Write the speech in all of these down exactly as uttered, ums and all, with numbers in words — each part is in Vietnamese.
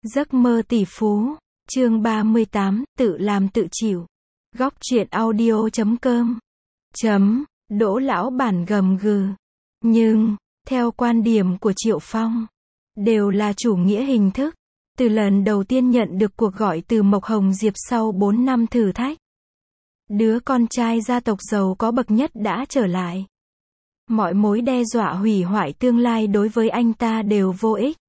Giấc mơ tỷ phú, chương ba mươi tám, tự làm tự chịu. Góc truyện audio chấm com. Chấm, Đỗ lão bản gầm gừ. Nhưng, theo quan điểm của Triệu Phong, đều là chủ nghĩa hình thức. Từ lần đầu tiên nhận được cuộc gọi từ Mộc Hồng Diệp sau bốn năm thử thách, đứa con trai gia tộc giàu có bậc nhất đã trở lại. Mọi mối đe dọa hủy hoại tương lai đối với anh ta đều vô ích.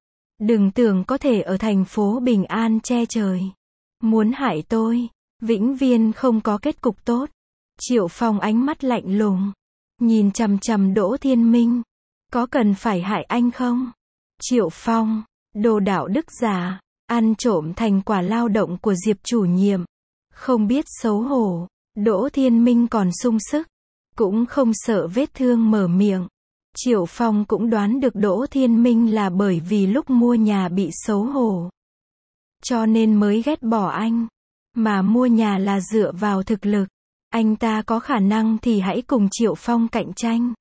Đừng tưởng có thể ở thành phố bình an che trời. Muốn hại tôi, vĩnh viễn không có kết cục tốt. Triệu Phong ánh mắt lạnh lùng, nhìn chằm chằm Đỗ Thiên Minh. Có cần phải hại anh không? Triệu Phong, đồ đạo đức giả, ăn trộm thành quả lao động của Diệp chủ nhiệm. Không biết xấu hổ, Đỗ Thiên Minh còn sung sức, cũng không sợ vết thương mở miệng. Triệu Phong cũng đoán được Đỗ Thiên Minh là bởi vì lúc mua nhà bị xấu hổ, cho nên mới ghét bỏ anh. Mà mua nhà là dựa vào thực lực. Anh ta có khả năng thì hãy cùng Triệu Phong cạnh tranh.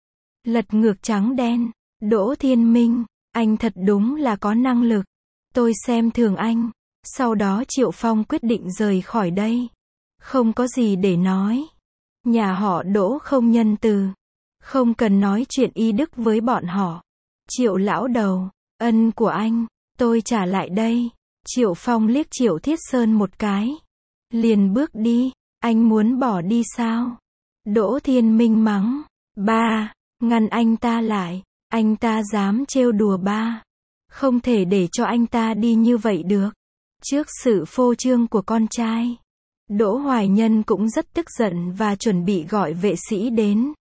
Lật ngược trắng đen. Đỗ Thiên Minh, anh thật đúng là có năng lực. Tôi xem thường anh. Sau đó Triệu Phong quyết định rời khỏi đây. Không có gì để nói. Nhà họ Đỗ không nhân từ. Không cần nói chuyện y đức với bọn họ. Triệu lão đầu, ân của anh, tôi trả lại đây. Triệu Phong liếc Triệu Thiết Sơn một cái. Liền bước đi. Anh muốn bỏ đi sao? Đỗ Thiên Minh mắng. Ba, ngăn anh ta lại. Anh ta dám trêu đùa ba. Không thể để cho anh ta đi như vậy được. Trước sự phô trương của con trai, Đỗ Hoài Nhân cũng rất tức giận và chuẩn bị gọi vệ sĩ đến.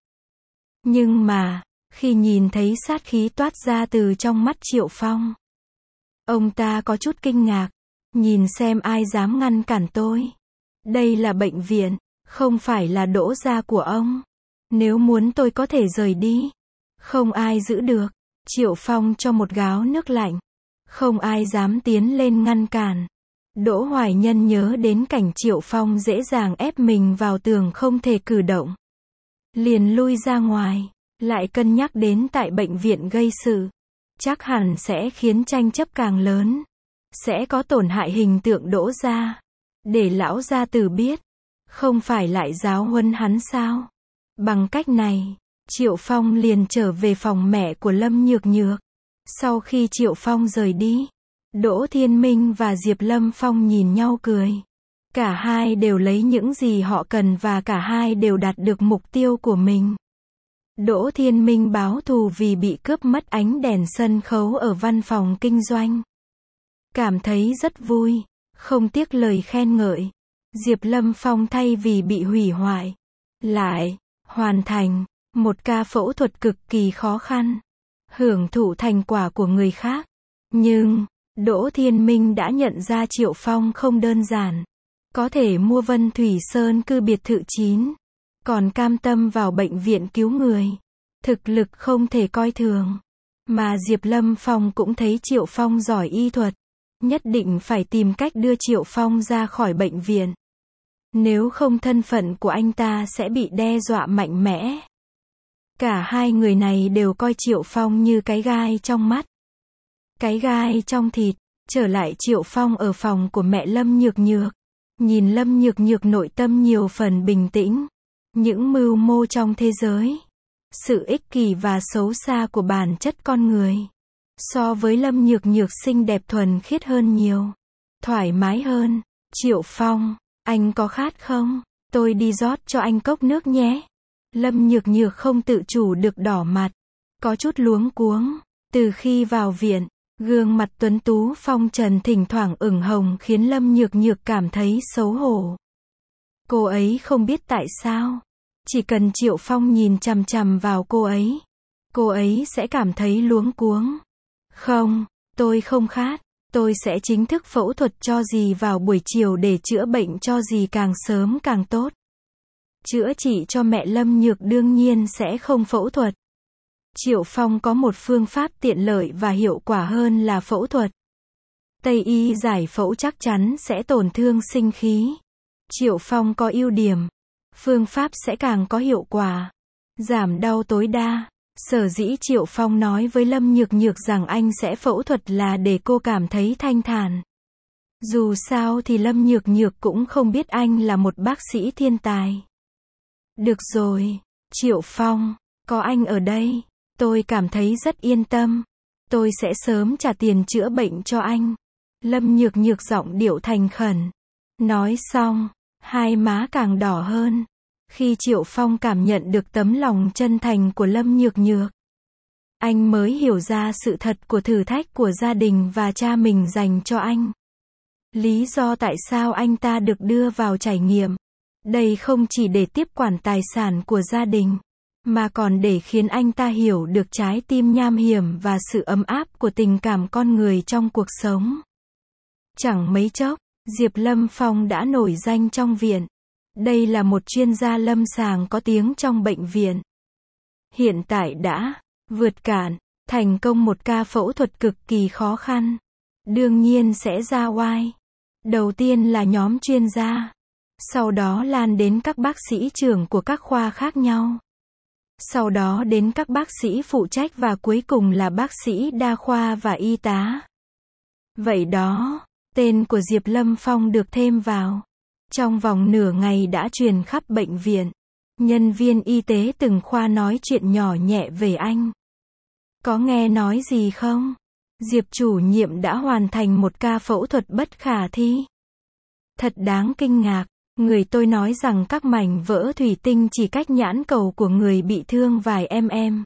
Nhưng mà, khi nhìn thấy sát khí toát ra từ trong mắt Triệu Phong, ông ta có chút kinh ngạc. Nhìn xem ai dám ngăn cản tôi. Đây là bệnh viện, không phải là Đỗ gia của ông. Nếu muốn tôi có thể rời đi. Không ai giữ được. Triệu Phong cho một gáo nước lạnh. Không ai dám tiến lên ngăn cản. Đỗ Hoài Nhân nhớ đến cảnh Triệu Phong dễ dàng ép mình vào tường không thể cử động. Liền lui ra ngoài. Lại cân nhắc đến tại bệnh viện gây sự. Chắc hẳn sẽ khiến tranh chấp càng lớn. Sẽ có tổn hại hình tượng Đỗ gia. Để lão gia tử biết. Không phải lại giáo huấn hắn sao? Bằng cách này, Triệu Phong liền trở về phòng mẹ của Lâm Nhược Nhược. Sau khi Triệu Phong rời đi, Đỗ Thiên Minh và Diệp Lâm Phong nhìn nhau cười. Cả hai đều lấy những gì họ cần và cả hai đều đạt được mục tiêu của mình. Đỗ Thiên Minh báo thù vì bị cướp mất ánh đèn sân khấu ở văn phòng kinh doanh. Cảm thấy rất vui, không tiếc lời khen ngợi. Diệp Lâm Phong thay vì bị hủy hoại, lại hoàn thành một ca phẫu thuật cực kỳ khó khăn, hưởng thụ thành quả của người khác. Nhưng, Đỗ Thiên Minh đã nhận ra Triệu Phong không đơn giản. Có thể mua Vân Thủy Sơn cư biệt thự chín, còn cam tâm vào bệnh viện cứu người. Thực lực không thể coi thường. Mà Diệp Lâm Phong cũng thấy Triệu Phong giỏi y thuật. Nhất định phải tìm cách đưa Triệu Phong ra khỏi bệnh viện. Nếu không thân phận của anh ta sẽ bị đe dọa mạnh mẽ. Cả hai người này đều coi Triệu Phong như cái gai trong mắt. Cái gai trong thịt. Trở lại Triệu Phong ở phòng của mẹ Lâm Nhược Nhược. Nhìn Lâm Nhược Nhược nội tâm nhiều phần bình tĩnh. Những mưu mô trong thế giới. Sự ích kỷ và xấu xa của bản chất con người. So với Lâm Nhược Nhược xinh đẹp thuần khiết hơn nhiều. Thoải mái hơn. Triệu Phong, anh có khát không? Tôi đi rót cho anh cốc nước nhé. Lâm Nhược Nhược không tự chủ được đỏ mặt. Có chút luống cuống. Từ khi vào viện, gương mặt tuấn tú phong trần thỉnh thoảng ửng hồng khiến Lâm Nhược Nhược cảm thấy xấu hổ. Cô ấy không biết tại sao. Chỉ cần Triệu Phong nhìn chằm chằm vào cô ấy, cô ấy sẽ cảm thấy luống cuống. Không, tôi không khát. Tôi sẽ chính thức phẫu thuật cho dì vào buổi chiều để chữa bệnh cho dì càng sớm càng tốt. Chữa trị cho mẹ Lâm Nhược đương nhiên sẽ không phẫu thuật. Triệu Phong có một phương pháp tiện lợi và hiệu quả hơn là phẫu thuật. Tây y giải phẫu chắc chắn sẽ tổn thương sinh khí. Triệu Phong có ưu điểm. Phương pháp sẽ càng có hiệu quả. Giảm đau tối đa. Sở dĩ Triệu Phong nói với Lâm Nhược Nhược rằng anh sẽ phẫu thuật là để cô cảm thấy thanh thản. Dù sao thì Lâm Nhược Nhược cũng không biết anh là một bác sĩ thiên tài. Được rồi, Triệu Phong, có anh ở đây, tôi cảm thấy rất yên tâm. Tôi sẽ sớm trả tiền chữa bệnh cho anh. Lâm Nhược Nhược giọng điệu thành khẩn. Nói xong, hai má càng đỏ hơn. Khi Triệu Phong cảm nhận được tấm lòng chân thành của Lâm Nhược Nhược, anh mới hiểu ra sự thật của thử thách của gia đình và cha mình dành cho anh. Lý do tại sao anh ta được đưa vào trải nghiệm. Đây không chỉ để tiếp quản tài sản của gia đình, mà còn để khiến anh ta hiểu được trái tim nham hiểm và sự ấm áp của tình cảm con người trong cuộc sống. Chẳng mấy chốc, Diệp Lâm Phong đã nổi danh trong viện. Đây là một chuyên gia lâm sàng có tiếng trong bệnh viện. Hiện tại đã vượt cạn, thành công một ca phẫu thuật cực kỳ khó khăn. Đương nhiên sẽ ra oai. Đầu tiên là nhóm chuyên gia. Sau đó lan đến các bác sĩ trưởng của các khoa khác nhau. Sau đó đến các bác sĩ phụ trách và cuối cùng là bác sĩ đa khoa và y tá. Vậy đó, tên của Diệp Lâm Phong được thêm vào. Trong vòng nửa ngày đã truyền khắp bệnh viện. Nhân viên y tế từng khoa nói chuyện nhỏ nhẹ về anh. Có nghe nói gì không? Diệp chủ nhiệm đã hoàn thành một ca phẫu thuật bất khả thi. Thật đáng kinh ngạc. Người tôi nói rằng các mảnh vỡ thủy tinh chỉ cách nhãn cầu của người bị thương vài mm.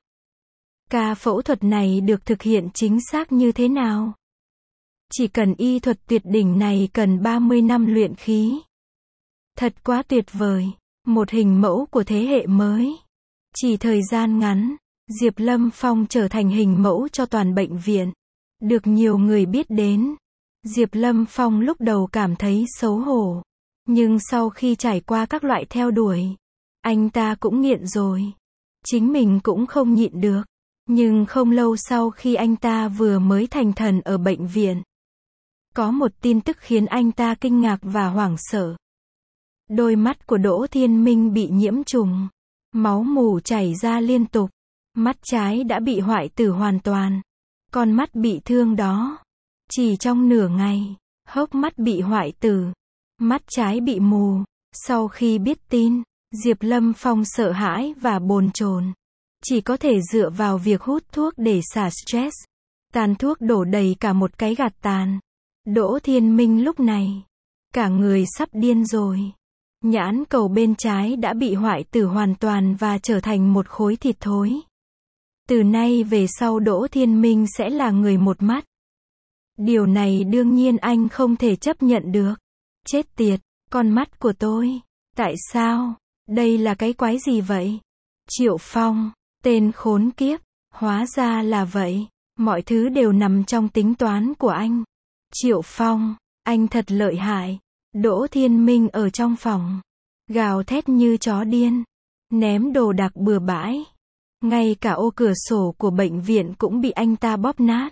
Ca phẫu thuật này được thực hiện chính xác như thế nào? Chỉ cần y thuật tuyệt đỉnh này cần ba mươi năm luyện khí. Thật quá tuyệt vời. Một hình mẫu của thế hệ mới. Chỉ thời gian ngắn, Diệp Lâm Phong trở thành hình mẫu cho toàn bệnh viện. Được nhiều người biết đến. Diệp Lâm Phong lúc đầu cảm thấy xấu hổ. Nhưng sau khi trải qua các loại theo đuổi, anh ta cũng nghiện rồi. Chính mình cũng không nhịn được. Nhưng không lâu sau khi anh ta vừa mới thành thần ở bệnh viện, có một tin tức khiến anh ta kinh ngạc và hoảng sợ. Đôi mắt của Đỗ Thiên Minh bị nhiễm trùng. Máu mù chảy ra liên tục. Mắt trái đã bị hoại tử hoàn toàn. Con mắt bị thương đó. Chỉ trong nửa ngày, hốc mắt bị hoại tử. Mắt trái bị mù. Sau khi biết tin, Diệp Lâm Phong sợ hãi và bồn chồn. Chỉ có thể dựa vào việc hút thuốc để xả stress. Tàn thuốc đổ đầy cả một cái gạt tàn. Đỗ Thiên Minh lúc này, cả người sắp điên rồi. Nhãn cầu bên trái đã bị hoại tử hoàn toàn và trở thành một khối thịt thối. Từ nay về sau Đỗ Thiên Minh sẽ là người một mắt. Điều này đương nhiên anh không thể chấp nhận được. Chết tiệt, con mắt của tôi. Tại sao? Đây là cái quái gì vậy? Triệu Phong, tên khốn kiếp. Hóa ra là vậy. Mọi thứ đều nằm trong tính toán của anh. Triệu Phong, anh thật lợi hại. Đỗ Thiên Minh ở trong phòng, gào thét như chó điên, ném đồ đạc bừa bãi. Ngay cả ô cửa sổ của bệnh viện cũng bị anh ta bóp nát.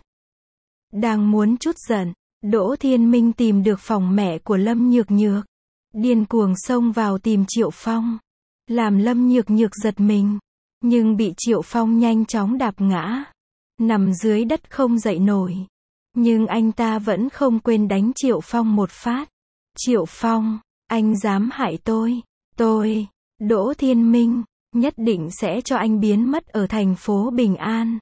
Đang muốn trút giận, Đỗ Thiên Minh tìm được phòng mẹ của Lâm Nhược Nhược. Điên cuồng xông vào tìm Triệu Phong. Làm Lâm Nhược Nhược giật mình. Nhưng bị Triệu Phong nhanh chóng đạp ngã. Nằm dưới đất không dậy nổi. Nhưng anh ta vẫn không quên đánh Triệu Phong một phát. Triệu Phong, anh dám hại tôi. Tôi, Đỗ Thiên Minh, nhất định sẽ cho anh biến mất ở thành phố Bình An.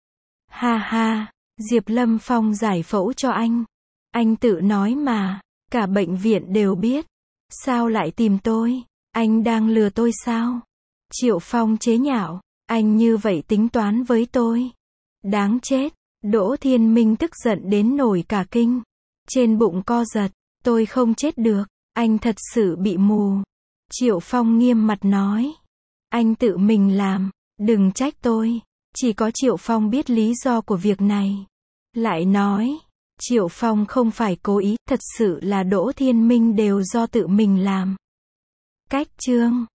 Ha ha, Diệp Lâm Phong giải phẫu cho anh. Anh tự nói mà, cả bệnh viện đều biết. Sao lại tìm tôi? Anh đang lừa tôi sao? Triệu Phong chế nhạo, anh như vậy tính toán với tôi. Đáng chết. Đỗ Thiên Minh tức giận đến nổi cả kinh. Trên bụng co giật, tôi không chết được, anh thật sự bị mù. Triệu Phong nghiêm mặt nói. Anh tự mình làm, đừng trách tôi. Chỉ có Triệu Phong biết lý do của việc này. Lại nói, Triệu Phong không phải cố ý, thật sự là Đỗ Thiên Minh đều do tự mình làm. Cách chương